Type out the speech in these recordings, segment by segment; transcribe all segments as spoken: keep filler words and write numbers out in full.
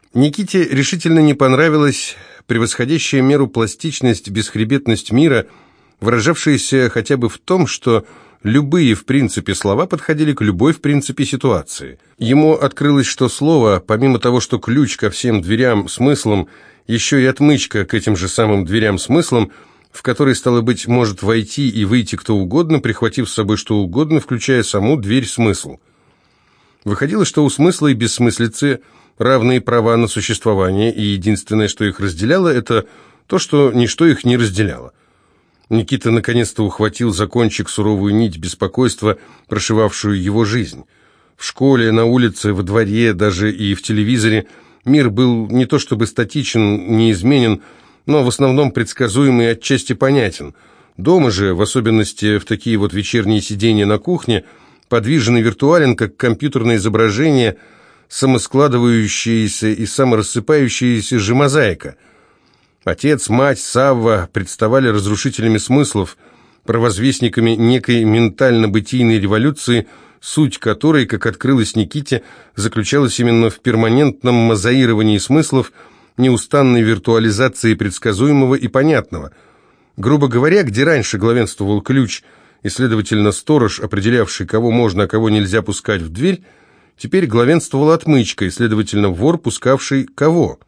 Никите решительно не понравилась превосходящая меру пластичность, бесхребетность мира, выражавшаяся хотя бы в том, что любые, в принципе, слова подходили к любой, в принципе, ситуации. Ему открылось, что слово, помимо того, что ключ ко всем дверям смыслам, еще и отмычка к этим же самым дверям смыслам, в который, стало быть, может войти и выйти кто угодно, прихватив с собой что угодно, включая саму дверь смысл. Выходило, что у смысла и бессмыслицы равные права на существование, и единственное, что их разделяло, это то, что ничто их не разделяло. Никита наконец-то ухватил за кончик суровую нить беспокойства, прошивавшую его жизнь. В школе, на улице, во дворе, даже и в телевизоре мир был не то чтобы статичен, неизменен, но в основном предсказуемый и отчасти понятен. Дома же, в особенности в такие вот вечерние сидения на кухне, подвижен и виртуален, как компьютерное изображение, самоскладывающаяся и саморассыпающаяся же мозаика. Отец, мать, Савва представали разрушителями смыслов, провозвестниками некой ментально-бытийной революции, суть которой, как открылось Никите, заключалась именно в перманентном мозаировании смыслов, неустанной виртуализации предсказуемого и понятного. Грубо говоря, где раньше главенствовал ключ и, следовательно, сторож, определявший, кого можно, а кого нельзя пускать в дверь, теперь главенствовала отмычка, и, следовательно, вор, пускавший кого.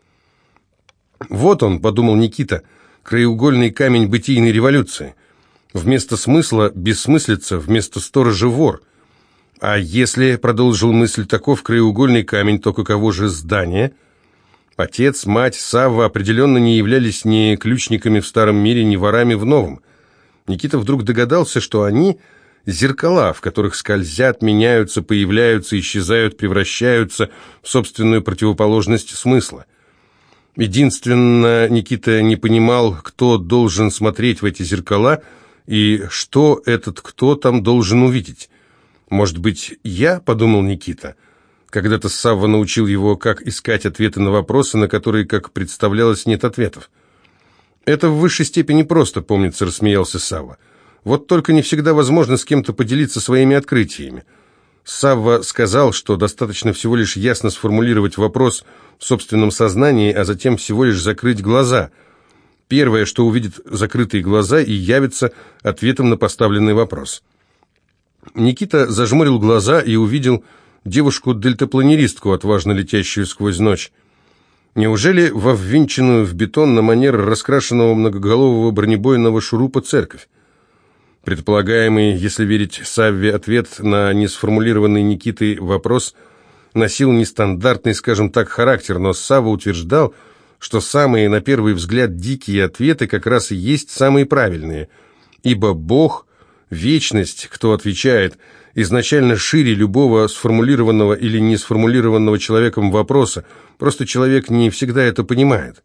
«Вот он», — подумал Никита, — «краеугольный камень бытийной революции. Вместо смысла — бессмыслица, вместо сторожа — вор. А если, — продолжил мысль, — таков краеугольный камень, то каково же здание?» Отец, мать, Савва определенно не являлись ни ключниками в старом мире, ни ворами в новом. Никита вдруг догадался, что они — зеркала, в которых скользят, меняются, появляются, исчезают, превращаются в собственную противоположность смысла. Единственно, Никита не понимал, кто должен смотреть в эти зеркала и что этот кто там должен увидеть. «Может быть, я?» — подумал Никита. Когда-то Савва научил его, как искать ответы на вопросы, на которые, как представлялось, нет ответов. «Это в высшей степени просто», — помнится, рассмеялся Савва. «Вот только не всегда возможно с кем-то поделиться своими открытиями». Савва сказал, что достаточно всего лишь ясно сформулировать вопрос в собственном сознании, а затем всего лишь закрыть глаза. Первое, что увидит закрытые глаза, и явится ответом на поставленный вопрос. Никита зажмурил глаза и увидел девушку-дельтапланеристку, отважно летящую сквозь ночь. Неужели во ввинченную в бетон на манер раскрашенного многоголового бронебойного шурупа церковь? Предполагаемый, если верить Савве, ответ на несформулированный Никитой вопрос носил нестандартный, скажем так, характер, но Савва утверждал, что самые, на первый взгляд, дикие ответы как раз и есть самые правильные, ибо Бог, вечность, кто отвечает, изначально шире любого сформулированного или не сформулированного человеком вопроса, просто человек не всегда это понимает.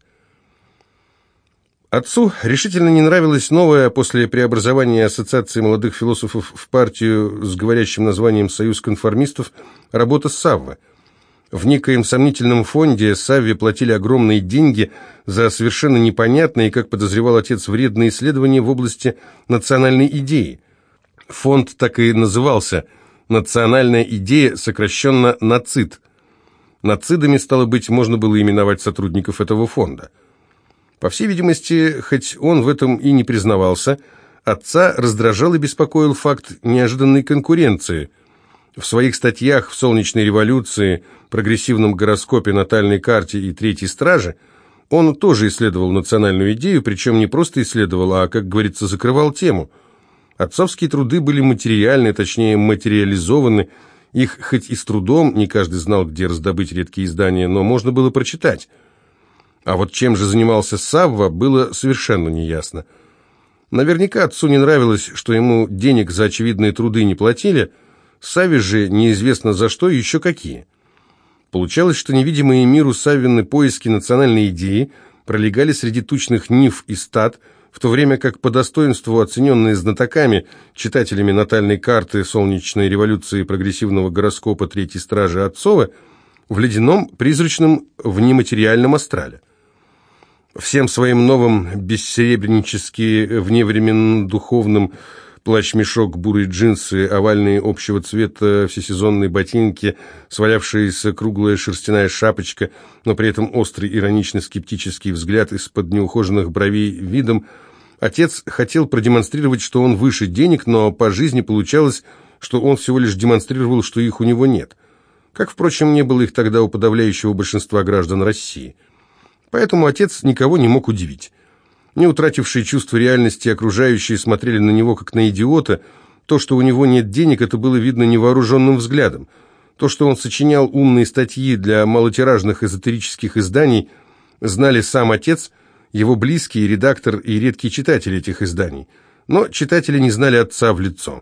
Отцу решительно не нравилась новая после преобразования Ассоциации молодых философов в партию с говорящим названием «Союз конформистов» работа Саввы. В некоем сомнительном фонде Савве платили огромные деньги за совершенно непонятные, как подозревал отец, вредные исследования в области национальной идеи. Фонд так и назывался «Национальная идея», сокращенно «НАЦИД». Нацидами, стало быть, можно было именовать сотрудников этого фонда. По всей видимости, хоть он в этом и не признавался, отца раздражал и беспокоил факт неожиданной конкуренции. В своих статьях в «Солнечной революции», прогрессивном гороскопе, натальной карте и «Третьей страже» он тоже исследовал национальную идею, причем не просто исследовал, а, как говорится, закрывал тему. Отцовские труды были материальны, точнее материализованы, их хоть и с трудом, не каждый знал, где раздобыть редкие издания, но можно было прочитать. А вот чем же занимался Савва, было совершенно неясно. Наверняка отцу не нравилось, что ему денег за очевидные труды не платили, Савве же неизвестно за что и еще какие. Получалось, что невидимые миру Саввины поиски национальной идеи пролегали среди тучных нив и стад, в то время как по достоинству оцененные знатоками, читателями натальной карты «Солнечной революции» прогрессивного гороскопа «Третьей стражи» Отцова, в ледяном, призрачном, внематериальном астрале. Всем своим новым, бессеребренически, вневременно-духовным плащ-мешок, бурые джинсы, овальные общего цвета всесезонные ботинки, свалявшаяся круглая шерстяная шапочка, но при этом острый, иронично-скептический взгляд из-под неухоженных бровей видом. Отец хотел продемонстрировать, что он выше денег, но по жизни получалось, что он всего лишь демонстрировал, что их у него нет. Как, впрочем, не было их тогда у подавляющего большинства граждан России. Поэтому отец никого не мог удивить. Не утратившие чувство реальности, окружающие смотрели на него как на идиота. То, что у него нет денег, это было видно невооруженным взглядом. То, что он сочинял умные статьи для малотиражных эзотерических изданий, знали сам отец, его близкий, редактор и редкие читатели этих изданий. Но читатели не знали отца в лицо.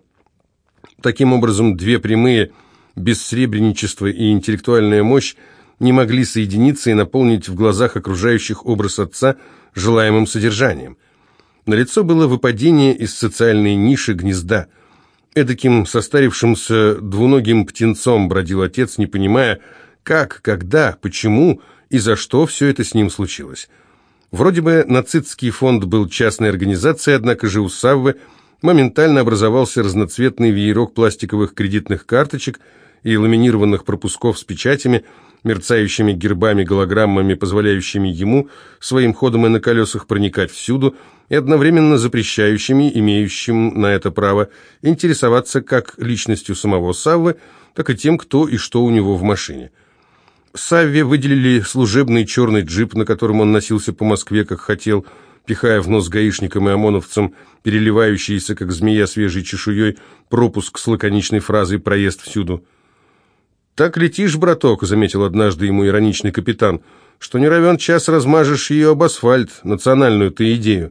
Таким образом, две прямые, бессребреничество и интеллектуальная мощь не могли соединиться и наполнить в глазах окружающих образ отца желаемым содержанием. Налицо было выпадение из социальной ниши гнезда. Эдаким состарившимся двуногим птенцом бродил отец, не понимая, как, когда, почему и за что все это с ним случилось. Вроде бы нацистский фонд был частной организацией, однако же у Саввы моментально образовался разноцветный веерок пластиковых кредитных карточек и ламинированных пропусков с печатями, мерцающими гербами, голограммами, позволяющими ему своим ходом и на колесах проникать всюду, и одновременно запрещающими, имеющим на это право, интересоваться как личностью самого Саввы, так и тем, кто и что у него в машине. Савве выделили служебный черный джип, на котором он носился по Москве, как хотел, пихая в нос гаишникам и ОМОНовцам переливающийся, как змея свежей чешуей, пропуск с лаконичной фразой «проезд всюду». «Так летишь, браток», — заметил однажды ему ироничный капитан, «что не равен час размажешь ее об асфальт, национальную-то идею».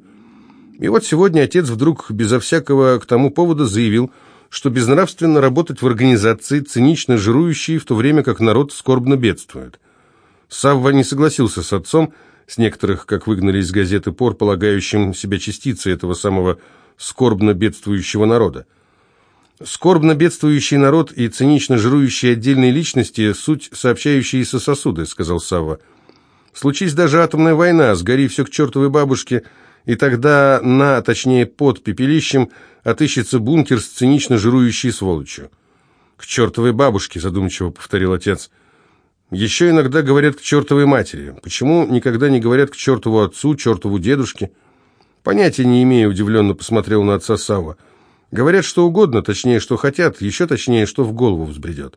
И вот сегодня отец вдруг безо всякого к тому повода заявил, что безнравственно работать в организации, цинично жирующей, в то время как народ скорбно бедствует. Савва не согласился с отцом, с некоторых, как выгнали из газеты, пор, полагающим себя частицей этого самого скорбно бедствующего народа. Скорбно бедствующий народ и цинично жирующие отдельные личности – суть сообщающиеся сосуды, сказал Савва. Случись даже атомная война, сгори все к чертовой бабушке, и тогда на, точнее под пепелищем, отыщется бункер с цинично жирующей сволочью. К чертовой бабушке, задумчиво повторил отец. Еще иногда говорят к чертовой матери. Почему никогда не говорят к чертову отцу, чертову дедушке? Понятия не имею, удивленно посмотрел на отца Савва. Говорят что угодно, точнее, что хотят, еще точнее, что в голову взбредет.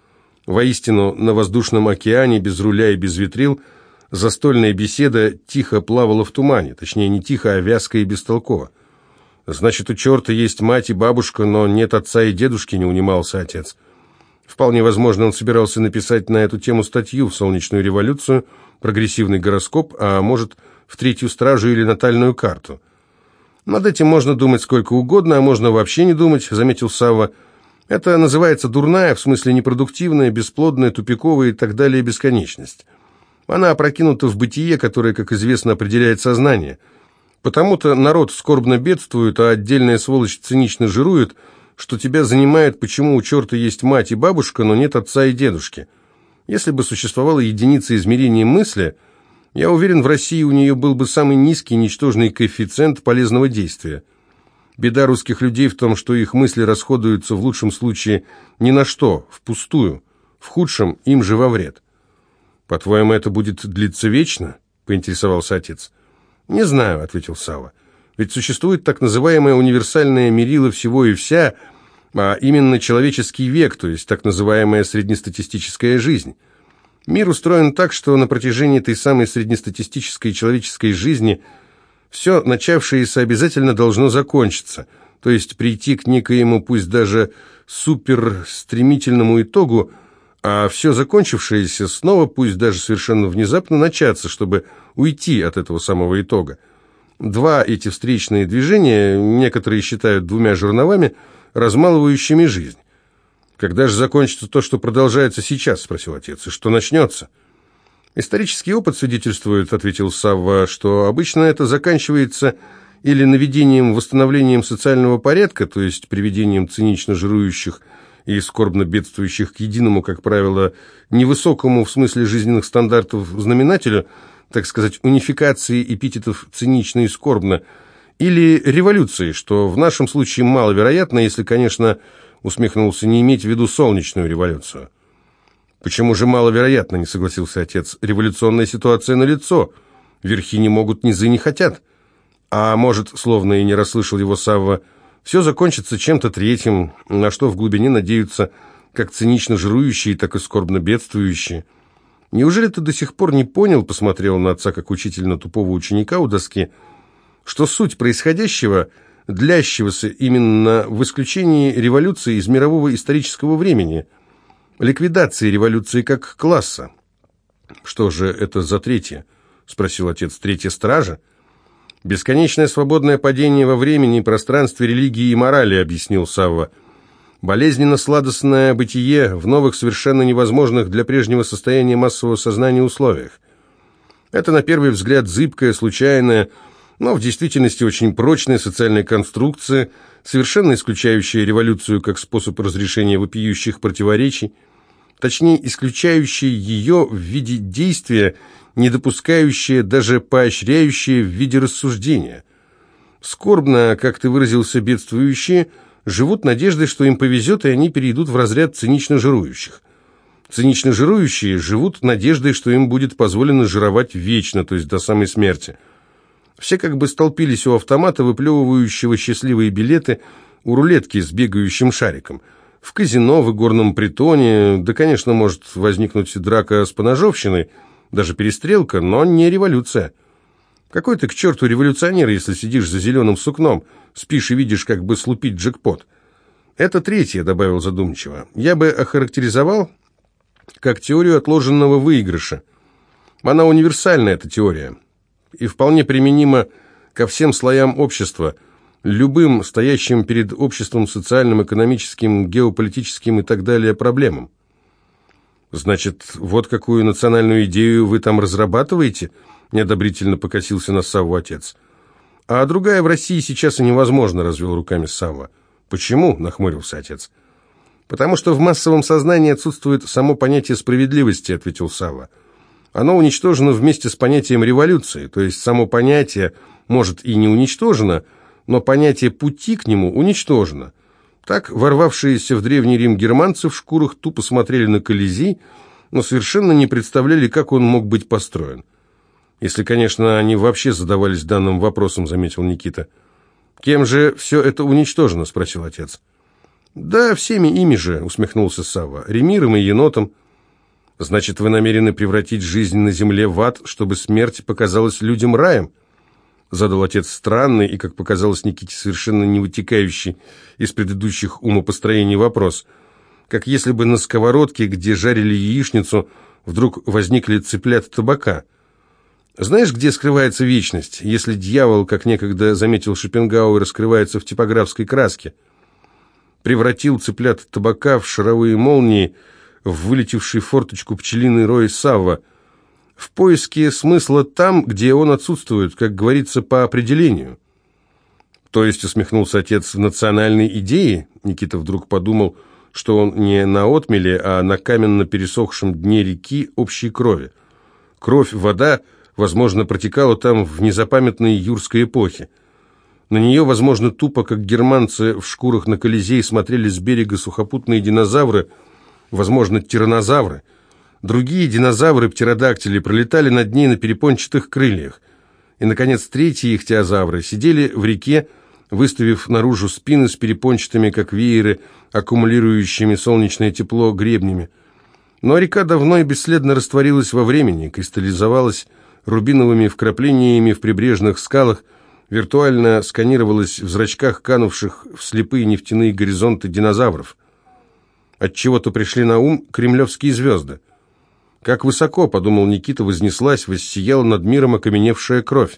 Воистину, на воздушном океане, без руля и без ветрил, застольная беседа тихо плавала в тумане, точнее, не тихо, а вязко и бестолково. Значит, у черта есть мать и бабушка, но нет отца и дедушки, не унимался отец. Вполне возможно, он собирался написать на эту тему статью в «Солнечную революцию», прогрессивный гороскоп, а может, в «Третью стражу» или «Натальную карту». «Над этим можно думать сколько угодно, а можно вообще не думать», — заметил Савва. «Это называется дурная, в смысле непродуктивная, бесплодная, тупиковая и так далее бесконечность. Она опрокинута в бытие, которое, как известно, определяет сознание. Потому-то народ скорбно бедствует, а отдельная сволочь цинично жирует, что тебя занимает, почему у черта есть мать и бабушка, но нет отца и дедушки. Если бы существовала единица измерения мысли, я уверен, в России у нее был бы самый низкий, ничтожный коэффициент полезного действия. Беда русских людей в том, что их мысли расходуются в лучшем случае ни на что, впустую, в худшем им же во вред». «По-твоему, это будет длиться вечно?» — поинтересовался отец. «Не знаю», — ответил Савва. «Ведь существует так называемое универсальное мерило всего и вся, а именно человеческий век, то есть так называемая среднестатистическая жизнь. Мир устроен так, что на протяжении этой самой среднестатистической человеческой жизни все начавшееся обязательно должно закончиться, то есть прийти к некоему, пусть даже суперстремительному итогу, а все закончившееся снова, пусть даже совершенно внезапно, начаться, чтобы уйти от этого самого итога. Два эти встречные движения некоторые считают двумя жерновами, размалывающими жизнь. «Когда же закончится то, что продолжается сейчас?» – спросил отец. «И что начнется?» «Исторический опыт свидетельствует», – ответил Савва, «что обычно это заканчивается или наведением, восстановлением социального порядка, то есть приведением цинично жирующих и скорбно бедствующих к единому, как правило, невысокому в смысле жизненных стандартов знаменателю, так сказать, унификации эпитетов цинично и скорбно, Или революции, что в нашем случае маловероятно, если, конечно, усмехнулся, не иметь в виду солнечную революцию. «Почему же маловероятно?» — не согласился отец. «Революционная ситуация налицо. Верхи не могут, низы не хотят». «А может, словно и не расслышал его Савва, все закончится чем-то третьим, на что в глубине надеются как цинично жирующие, так и скорбно бедствующие. Неужели ты до сих пор не понял?» — посмотрел на отца как учитель на тупого ученика у доски, что суть происходящего, длящегося именно в исключении революции из мирового исторического времени, ликвидации революции как класса. «Что же это за третье?» — спросил отец. «Третья стража?» «Бесконечное свободное падение во времени, пространстве, религии и морали», — объяснил Савва. «Болезненно-сладостное бытие в новых, совершенно невозможных для прежнего состояния массового сознания условиях. Это, на первый взгляд, зыбкая, случайная, но в действительности очень прочная социальная конструкция, совершенно исключающая революцию как способ разрешения вопиющих противоречий, точнее, исключающая ее в виде действия, не допускающая, даже поощряющая в виде рассуждения. Скорбно, как ты выразился, бедствующие, живут надеждой, что им повезет, и они перейдут в разряд цинично жирующих. Цинично жирующие живут надеждой, что им будет позволено жировать вечно, то есть до самой смерти. Все как бы столпились у автомата, выплевывающего счастливые билеты, у рулетки с бегающим шариком. В казино, в игорном притоне, да, конечно, может возникнуть драка с поножовщиной, даже перестрелка, но не революция. Какой ты к черту революционер, если сидишь за зеленым сукном, спишь и видишь, как бы слупить джекпот? Это третье, добавил задумчиво. Я бы охарактеризовал как теорию отложенного выигрыша. Она универсальна, эта теория, и вполне применима ко всем слоям общества, любым стоящим перед обществом социальным, экономическим, геополитическим и так далее проблемам. «Значит, вот какую национальную идею вы там разрабатываете?» — неодобрительно покосился на Савву отец. «А другая в России сейчас и невозможно», — развел руками Савва. «Почему?» — нахмурился отец. «Потому что в массовом сознании отсутствует само понятие справедливости», — ответил Савва. «Оно уничтожено вместе с понятием революции, то есть само понятие, может, и не уничтожено, но понятие пути к нему уничтожено». Так ворвавшиеся в Древний Рим германцы в шкурах тупо смотрели на Колизей, но совершенно не представляли, как он мог быть построен. Если, конечно, они вообще задавались данным вопросом, заметил Никита. «Кем же все это уничтожено?» — спросил отец. «Да, всеми ими же», — усмехнулся Савва, — «Ремиром и енотом». «Значит, вы намерены превратить жизнь на земле в ад, чтобы смерть показалась людям раем?» Задал отец странный и, как показалось Никите, совершенно не вытекающий из предыдущих умопостроений вопрос. Как если бы на сковородке, где жарили яичницу, вдруг возникли цыплята табака. Знаешь, где скрывается вечность, если дьявол, как некогда заметил Шопенгауэр, раскрывается в типографской краске? Превратил цыплят табака в шаровые молнии, в вылетевший в форточку пчелиный рой Савва, в поиске смысла там, где он отсутствует, как говорится, по определению. То есть, усмехнулся отец, в национальной идее, Никита вдруг подумал, что он не на отмеле, а на каменно пересохшем дне реки общей крови. Кровь, вода, возможно, протекала там в незапамятной юрской эпохе. На нее, возможно, тупо, как германцы в шкурах на Колизей, смотрели с берега сухопутные динозавры, возможно, тираннозавры. Другие динозавры, птеродактили, пролетали над ней на перепончатых крыльях. И, наконец, третьи ихтиозавры сидели в реке, выставив наружу спины с перепончатыми, как вееры, аккумулирующими солнечное тепло гребнями. Но река давно и бесследно растворилась во времени, кристаллизовалась рубиновыми вкраплениями в прибрежных скалах, виртуально сканировалась в зрачках канувших в слепые нефтяные горизонты динозавров. Отчего-то пришли на ум кремлевские звезды. Как высоко, подумал Никита, вознеслась, воссияла над миром окаменевшая кровь.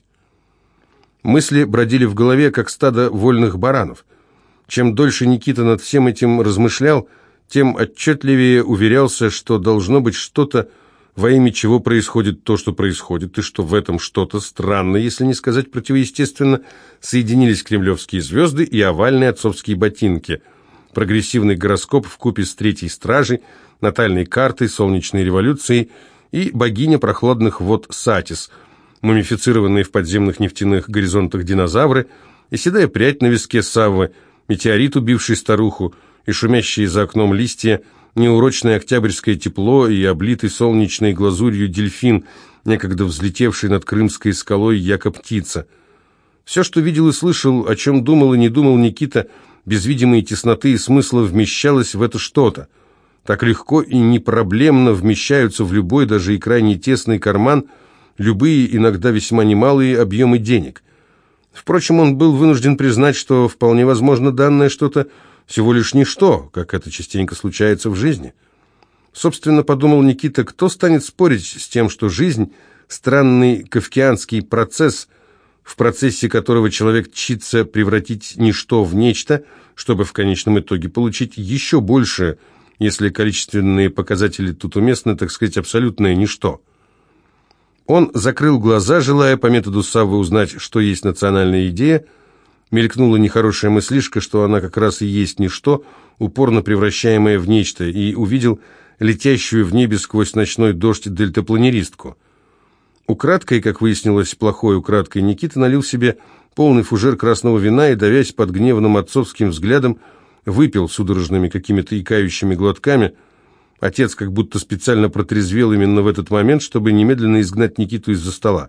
Мысли бродили в голове, как стадо вольных баранов. Чем дольше Никита над всем этим размышлял, тем отчетливее уверялся, что должно быть что-то, во имя чего происходит то, что происходит, и что в этом что-то странно, если не сказать противоестественно, соединились кремлевские звезды и овальные отцовские ботинки. Прогрессивный гороскоп вкупе с третьей стражей, натальной картой, солнечной революцией и богиня прохладных вод Сатис, мумифицированные в подземных нефтяных горизонтах динозавры, и седая прядь на виске Саввы, метеорит, убивший старуху, и шумящие за окном листья, неурочное октябрьское тепло и облитый солнечной глазурью дельфин, некогда взлетевший над крымской скалой яко-птица. Все, что видел и слышал, о чем думал и не думал Никита, без видимой тесноты и смысла вмещалось в это что-то. Так легко и непроблемно вмещаются в любой, даже и крайне тесный карман, любые, иногда весьма немалые объемы денег. Впрочем, он был вынужден признать, что вполне возможно данное что-то всего лишь ничто, как это частенько случается в жизни. Собственно, подумал Никита, кто станет спорить с тем, что жизнь – странный кафкианский процесс, в процессе которого человек тщится превратить ничто в нечто, чтобы в конечном итоге получить еще больше, если количественные показатели тут уместны, так сказать, абсолютное ничто. Он закрыл глаза, желая по методу Саввы узнать, что есть национальная идея. Мелькнула нехорошая мыслишка, что она как раз и есть ничто, упорно превращаемое в нечто, и увидел летящую в небе сквозь ночной дождь дельтапланеристку. Украдкой, как выяснилось, плохой украдкой, Никита налил себе полный фужер красного вина и, давясь под гневным отцовским взглядом, выпил судорожными какими-то икающими глотками. Отец как будто специально протрезвел именно в этот момент, чтобы немедленно изгнать Никиту из-за стола.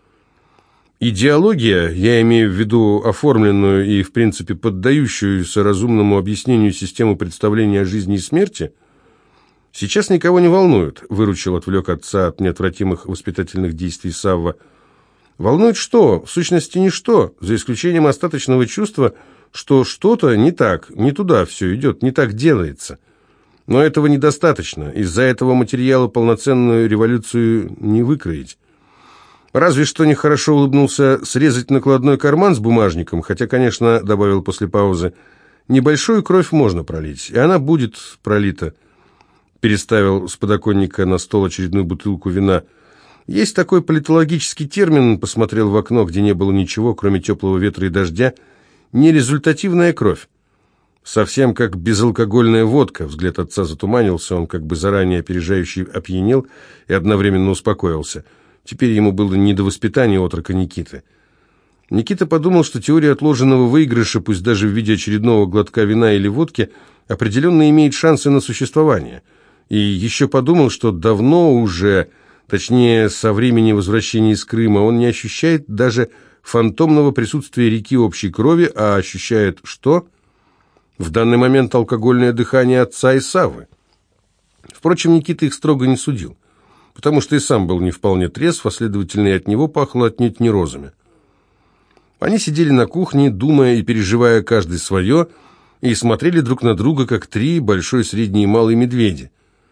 Идеология, я имею в виду оформленную и, в принципе, поддающуюся разумному объяснению систему представления о жизни и смерти, сейчас никого не волнует, выручил, отвлек отца от неотвратимых воспитательных действий Савва. Волнует что? В сущности, ничто, за исключением остаточного чувства, что что-то не так, не туда все идет, не так делается. Но этого недостаточно, из-за этого материала полноценную революцию не выкроить. Разве что нехорошо улыбнулся срезать накладной карман с бумажником, хотя, конечно, добавил после паузы, небольшую кровь можно пролить, и она будет пролита. Переставил с подоконника на стол очередную бутылку вина. Есть такой политологический термин, посмотрел в окно, где не было ничего, кроме теплого ветра и дождя, нерезультативная кровь. Совсем как безалкогольная водка. Взгляд отца затуманился, он как бы заранее опережающий опьянел и одновременно успокоился. Теперь ему было не до воспитания отрока Никиты. Никита подумал, что теория отложенного выигрыша, пусть даже в виде очередного глотка вина или водки, определенно имеет шансы на существование. И еще подумал, что давно уже, точнее, со времени возвращения из Крыма, он не ощущает даже фантомного присутствия реки общей крови, а ощущает что? В данный момент алкогольное дыхание отца и Саввы. Впрочем, Никита их строго не судил, потому что и сам был не вполне трезв, а следовательно, и от него пахло отнюдь не розами. Они сидели на кухне, думая и переживая каждый свое, и смотрели друг на друга, как три большой, средний и малый медведи.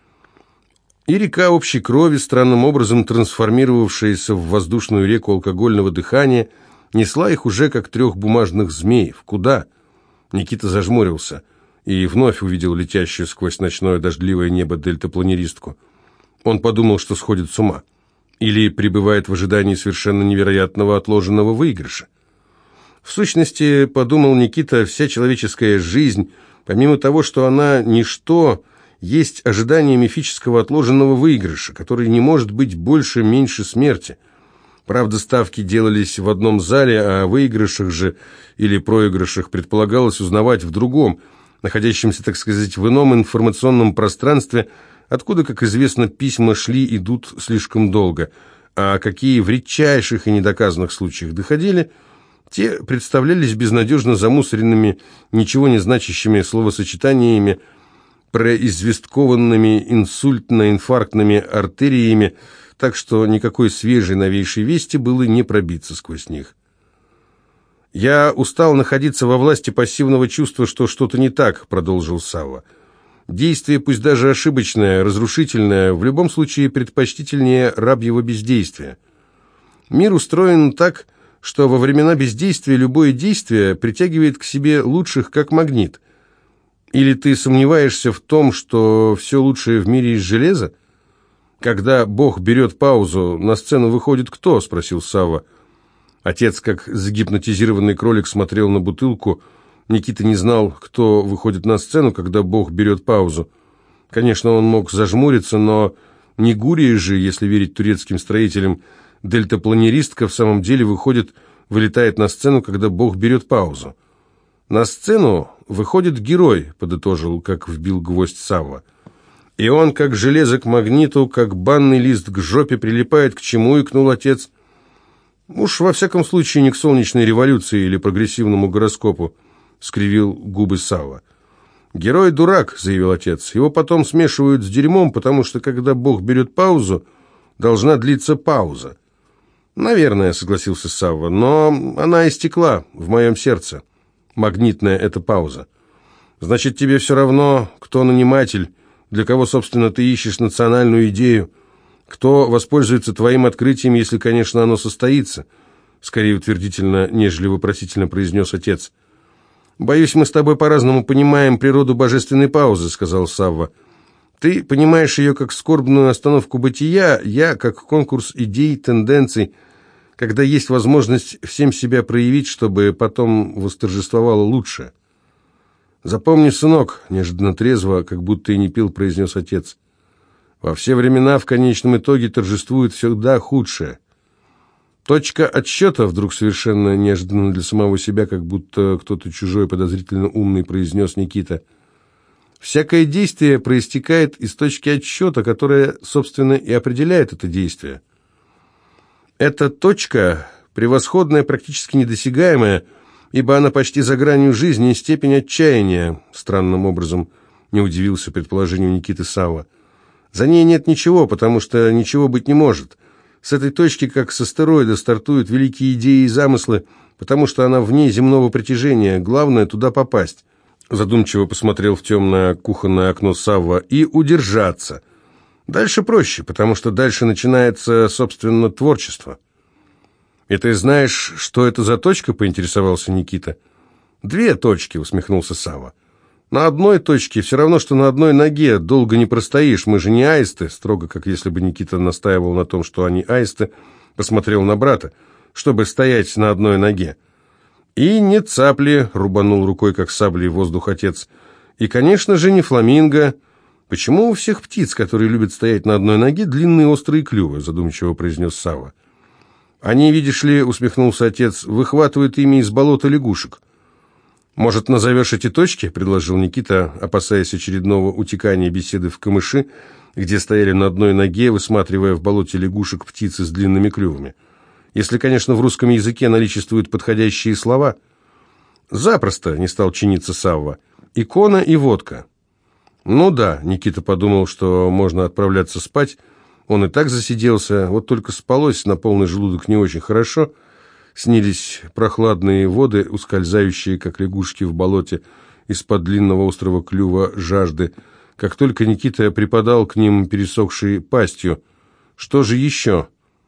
И река общей крови, странным образом трансформировавшаяся в воздушную реку алкогольного дыхания, несла их уже как трех бумажных змеев. Куда? Никита зажмурился и вновь увидел летящую сквозь ночное дождливое небо дельтапланеристку. Он подумал, что сходит с ума или пребывает в ожидании совершенно невероятного отложенного выигрыша. В сущности, подумал Никита, вся человеческая жизнь, помимо того, что она ничто, есть ожидание мифического отложенного выигрыша, который не может быть больше, меньше смерти. Правда, ставки делались в одном зале, а о выигрышах же или проигрышах предполагалось узнавать в другом, находящемся, так сказать, в ином информационном пространстве, откуда, как известно, письма шли, идут слишком долго, а какие в редчайших и недоказанных случаях доходили, те представлялись безнадежно замусоренными, ничего не значащими словосочетаниями, произвесткованными инсультно-инфарктными артериями, так что никакой свежей новейшей вести было не пробиться сквозь них. «Я устал находиться во власти пассивного чувства, что что-то не так», — продолжил Савва. «Действие, пусть даже ошибочное, разрушительное, в любом случае предпочтительнее рабьего бездействия. Мир устроен так, что во времена бездействия любое действие притягивает к себе лучших, как магнит. Или ты сомневаешься в том, что все лучшее в мире из железа? Когда Бог берет паузу, на сцену выходит кто?» — спросил Савва. Отец, как загипнотизированный кролик, смотрел на бутылку. Никита не знал, кто выходит на сцену, когда Бог берет паузу. Конечно, он мог зажмуриться, но не Гурия же, если верить турецким строителям, дельтапланеристка в самом деле выходит вылетает на сцену, когда Бог берет паузу. «На сцену выходит герой», — подытожил, как вбил гвоздь Савва. «И он, как железо к магниту, как банный лист к жопе, прилипает к чему?» — икнул отец. «Уж во всяком случае не к солнечной революции или прогрессивному гороскопу», — скривил губы Савва. «Герой дурак», — заявил отец. «Его потом смешивают с дерьмом, потому что, когда Бог берет паузу, должна длиться пауза». «Наверное», — согласился Савва, — «но она истекла в моем сердце. Магнитная — это пауза. Значит, тебе все равно, кто наниматель, для кого, собственно, ты ищешь национальную идею, кто воспользуется твоим открытием, если, конечно, оно состоится», — скорее утвердительно, нежели вопросительно произнес отец. «Боюсь, мы с тобой по-разному понимаем природу божественной паузы», — сказал Савва. «Ты понимаешь ее как скорбную остановку бытия, я как конкурс идей, тенденций, когда есть возможность всем себя проявить, чтобы потом восторжествовало лучшее». «Запомни, сынок», — неожиданно трезво, как будто и не пил, произнес отец, «во все времена в конечном итоге торжествует всегда худшее». «Точка отсчета», — вдруг совершенно неожиданно для самого себя, как будто кто-то чужой подозрительно умный, произнес Никита. «Всякое действие проистекает из точки отсчета, которая, собственно, и определяет это действие. Эта точка превосходная, практически недосягаемая, ибо она почти за гранью жизни и степень отчаяния», странным образом не удивился предположению Никиты Савва. «За ней нет ничего, потому что ничего быть не может. С этой точки, как с астероида, стартуют великие идеи и замыслы, потому что она вне земного притяжения, главное туда попасть». Задумчиво посмотрел в темное кухонное окно Савва. «И удержаться. Дальше проще, потому что дальше начинается, собственно, творчество». «И ты знаешь, что это за точка?» — поинтересовался Никита. «Две точки», — усмехнулся Савва. «На одной точке все равно, что на одной ноге, долго не простоишь, мы же не аисты», строго, как если бы Никита настаивал на том, что они аисты, посмотрел на брата, чтобы стоять на одной ноге. «И не цапли», — рубанул рукой, как саблей, воздух отец. «И, конечно же, не фламинго. Почему у всех птиц, которые любят стоять на одной ноге, длинные острые клювы?» — задумчиво произнес Савва. «Они, видишь ли, — усмехнулся отец, — выхватывают ими из болота лягушек». «Может, назовешь эти точки?» — предложил Никита, опасаясь очередного утекания беседы в камыши, где стояли на одной ноге, высматривая в болоте лягушек птицы с длинными клювами. «Если, конечно, в русском языке наличествуют подходящие слова». «Запросто», — не стал чиниться Савва. «Икона и водка». «Ну да», — Никита подумал, что можно отправляться спать. Он и так засиделся, вот только спалось на полный желудок не очень хорошо. Снились прохладные воды, ускользающие, как лягушки в болоте, из-под длинного острого клюва жажды. Как только Никита припадал к ним пересохшей пастью. Что же еще?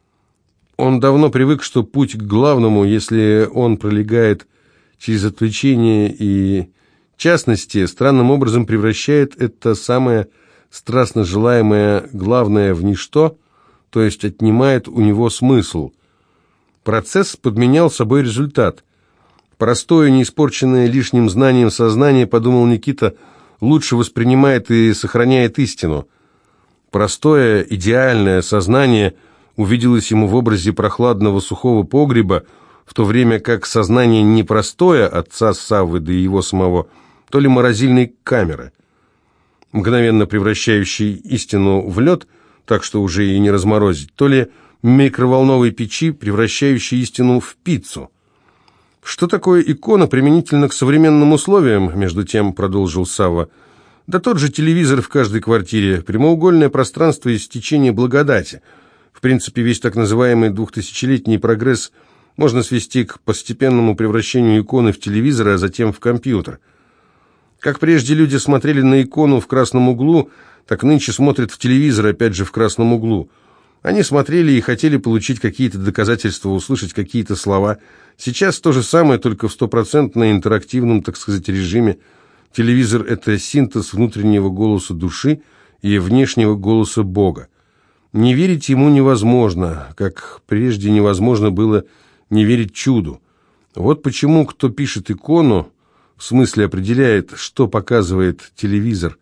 Он давно привык, что путь к главному, если он пролегает через отвлечение и частности, странным образом превращает это самое страстно желаемое главное в ничто, то есть отнимает у него смысл. Процесс подменял собой результат. Простое, не испорченное лишним знанием сознание, подумал Никита, лучше воспринимает и сохраняет истину. Простое, идеальное сознание увиделось ему в образе прохладного сухого погреба, в то время как сознание непростое отца Саввы, да и его самого, то ли морозильной камеры, мгновенно превращающей истину в лед, так что уже и не разморозить, то ли микроволновой печи, превращающей истину в пиццу. «Что такое икона применительно к современным условиям?» между тем продолжил Савва. «Да тот же телевизор в каждой квартире, прямоугольное пространство из течения благодати. В принципе, весь так называемый двухтысячелетний прогресс можно свести к постепенному превращению иконы в телевизор, а затем в компьютер. Как прежде люди смотрели на икону в красном углу, так нынче смотрят в телевизор, опять же в красном углу. Они смотрели и хотели получить какие-то доказательства, услышать какие-то слова. Сейчас то же самое, только в стопроцентно интерактивном, так сказать, режиме. Телевизор – это синтез внутреннего голоса души и внешнего голоса Бога. Не верить ему невозможно, как прежде невозможно было не верить чуду. Вот почему кто пишет икону, в смысле определяет, что показывает телевизор,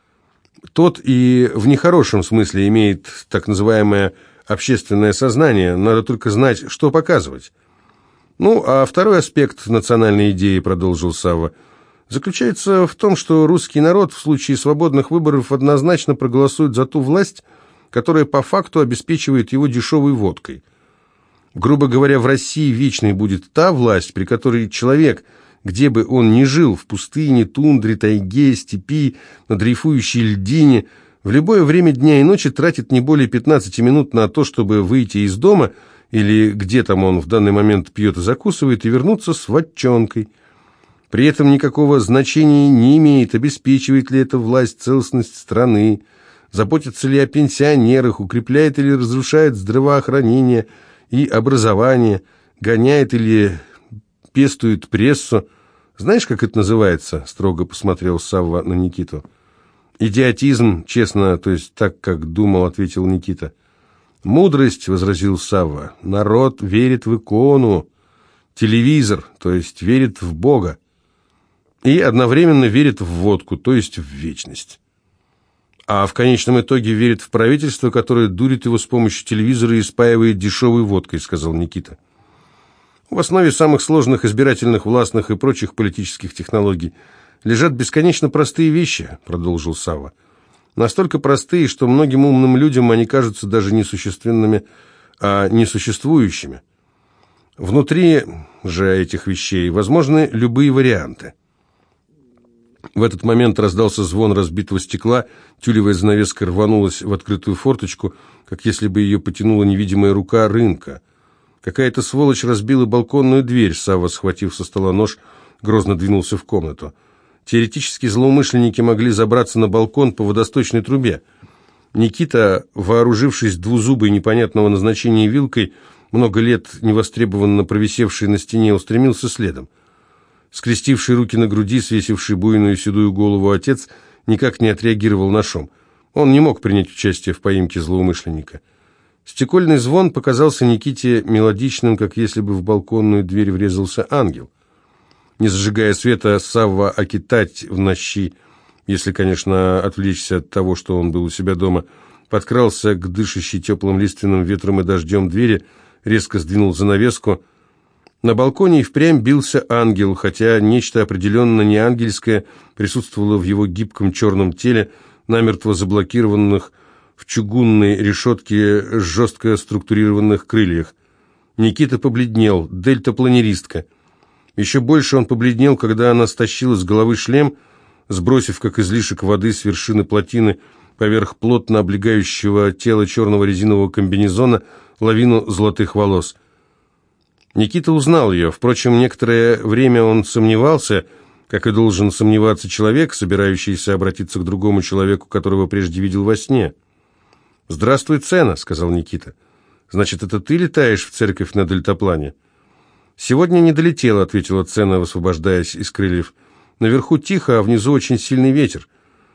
тот и в нехорошем смысле имеет так называемое общественное сознание, надо только знать, что показывать. Ну, а второй аспект национальной идеи, продолжил Савва, заключается в том, что русский народ в случае свободных выборов однозначно проголосует за ту власть, которая по факту обеспечивает его дешевой водкой. Грубо говоря, в России вечной будет та власть, при которой человек, где бы он ни жил, в пустыне, тундре, тайге, степи, на дрейфующей льдине, в любое время дня и ночи тратит не более пятнадцати минут на то, чтобы выйти из дома, или где там он в данный момент пьет и закусывает, и вернуться с вотчонкой. При этом никакого значения не имеет, обеспечивает ли эта власть целостность страны, заботится ли о пенсионерах, укрепляет или разрушает здравоохранение и образование, гоняет или пестует прессу. Знаешь, как это называется? Строго посмотрел Савва на Никиту. Идиотизм, честно, то есть так, как думал, ответил Никита. Мудрость, возразил Савва. Народ верит в икону, телевизор, то есть верит в Бога. И одновременно верит в водку, то есть в вечность. А в конечном итоге верит в правительство, которое дурит его с помощью телевизора и спаивает дешевой водкой, сказал Никита. В основе самых сложных избирательных, властных и прочих политических технологий лежат бесконечно простые вещи, продолжил Савва. Настолько простые, что многим умным людям они кажутся даже несущественными, а несуществующими. Внутри же этих вещей возможны любые варианты. В этот момент раздался звон разбитого стекла, тюлевая занавеска рванулась в открытую форточку, как если бы ее потянула невидимая рука рынка. Какая-то сволочь разбила балконную дверь. Савва, схватив со стола нож, грозно двинулся в комнату. Теоретически злоумышленники могли забраться на балкон по водосточной трубе. Никита, вооружившись двузубой непонятного назначения вилкой, много лет невостребованно провисевший на стене, устремился следом. Скрестивший руки на груди, свесивший буйную седую голову отец, никак не отреагировал на шум. Он не мог принять участие в поимке злоумышленника. Стекольный звон показался Никите мелодичным, как если бы в балконную дверь врезался ангел. Не зажигая света, Савва окитать в ночи, если, конечно, отвлечься от того, что он был у себя дома, подкрался к дышащей теплым лиственным ветром и дождем двери, резко сдвинул занавеску. На балконе и впрямь бился ангел, хотя нечто определенно не ангельское присутствовало в его гибком черном теле, намертво заблокированных в чугунной решетке жестко структурированных крыльях. Никита побледнел, дельтапланеристка. Еще больше он побледнел, когда она стащила с головы шлем, сбросив, как излишек воды с вершины плотины, поверх плотно облегающего тело черного резинового комбинезона, лавину золотых волос. Никита узнал ее. Впрочем, некоторое время он сомневался, как и должен сомневаться человек, собирающийся обратиться к другому человеку, которого прежде видел во сне. «Здравствуй, Цена», — сказал Никита. «Значит, это ты летаешь в церковь на дельтаплане?» «Сегодня не долетела», — ответила Цена, высвобождаясь из крыльев. «Наверху тихо, а внизу очень сильный ветер».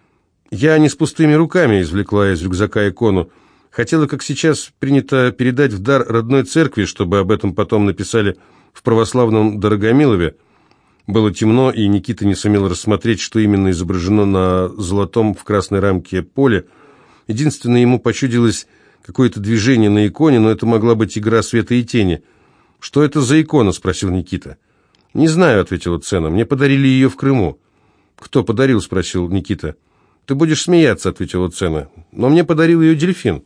«Я не с пустыми руками», — извлекла из рюкзака икону. «Хотела, как сейчас принято, передать в дар родной церкви, чтобы об этом потом написали в православном Дорогомилове». Было темно, и Никита не сумел рассмотреть, что именно изображено на золотом в красной рамке поле. Единственное, ему почудилось какое-то движение на иконе, но это могла быть игра света и тени. «Что это за икона?» – спросил Никита. «Не знаю», – ответила Цена. «Мне подарили ее в Крыму». «Кто подарил?» – спросил Никита. «Ты будешь смеяться», – ответила Цена. «Но мне подарил ее дельфин.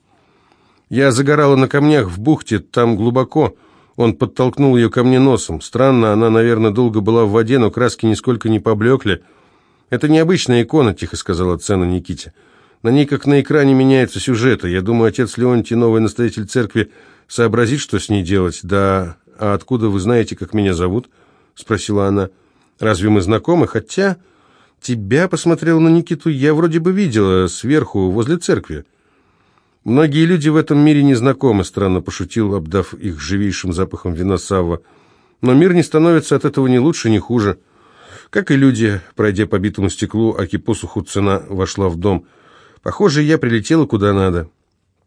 Я загорала на камнях в бухте, там глубоко. Он подтолкнул ее ко мне носом. Странно, она, наверное, долго была в воде, но краски нисколько не поблекли». «Это необычная икона», – тихо сказала Цена Никите. «На ней, как на экране, меняются сюжеты. Я думаю, отец Леонтий, новый настоятель церкви, сообразит, что с ней делать. Да, а откуда вы знаете, как меня зовут?» – спросила она. «Разве мы знакомы? Хотя тебя, посмотрел на Никиту, я вроде бы видела сверху, возле церкви». «Многие люди в этом мире не знакомы», – странно пошутил, обдав их живейшим запахом вина Савва. «Но мир не становится от этого ни лучше, ни хуже». Как и люди, пройдя по битому стеклу, аки посуху, Цена вошла в дом. «Похоже, я прилетела куда надо».